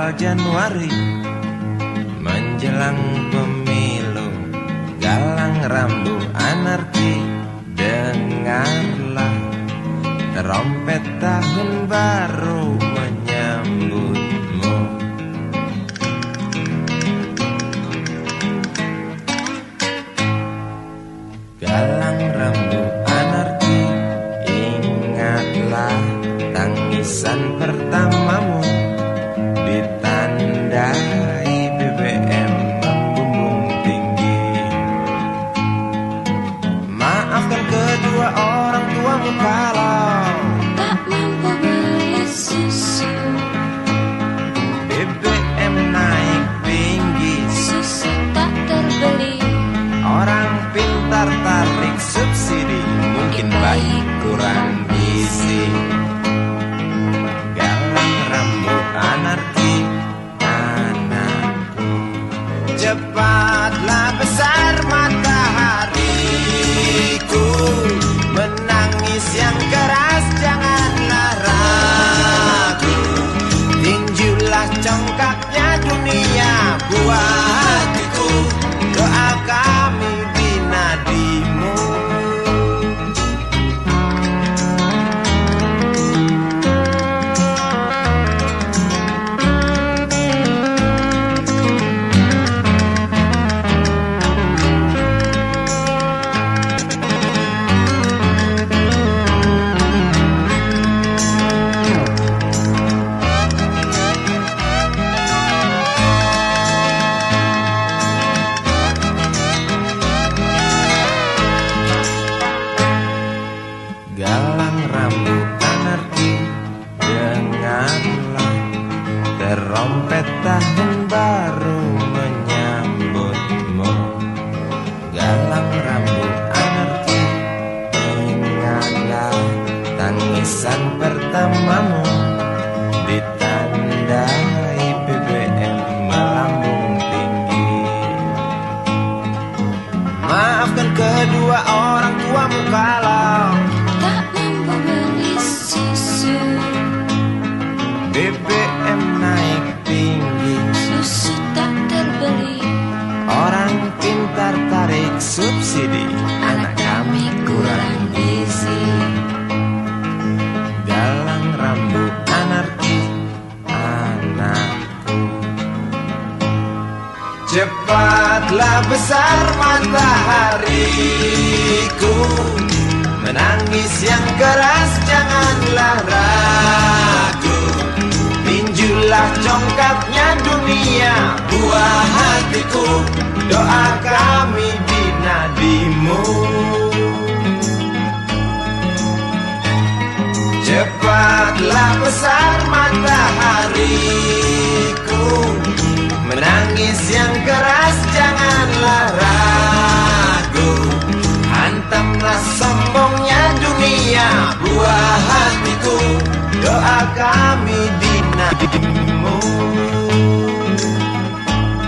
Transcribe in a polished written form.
awal Januari menjelang pemilu, galang rambu anarki, dengarlah terompet tahun baru menyambutmu. Galang rambu anarki, ingatlah tangisan pertamamu, ditandai BBM membumbung tinggi. Maafkan kedua orang tuamu kalau tak mampu beli susu. BBM naik tinggi, Susu tak terbeli. orang pintar tarik subsidi, mungkin baik kurang gizi. Galang rambu anarki, anakku, cepatlah besar matahariku, menangis yang keras janganlah ragu, tinjulah congkaknya dunia buah hatiku, doa kami di nadimu. Galang rambu anarki, dengarlah terompet tahun baru menyambutmu. Galang rambu anarki, ingatlah tangisan pertamamu, ditandai BBM melambung tinggi. Maafkan kedua orang tuamu kalau Tak mampu beli susu. BBM naik tinggi, Susu tak terbeli. orang pintar tarik subsidi, anak kami kurang gizi. Galang rambu anarki, anakku, cepatlah besar matahariku, menangis yang keras janganlah ragu, tinjulah congkaknya dunia buah hatiku, doa kami di nadimu. Cepatlah besar matahari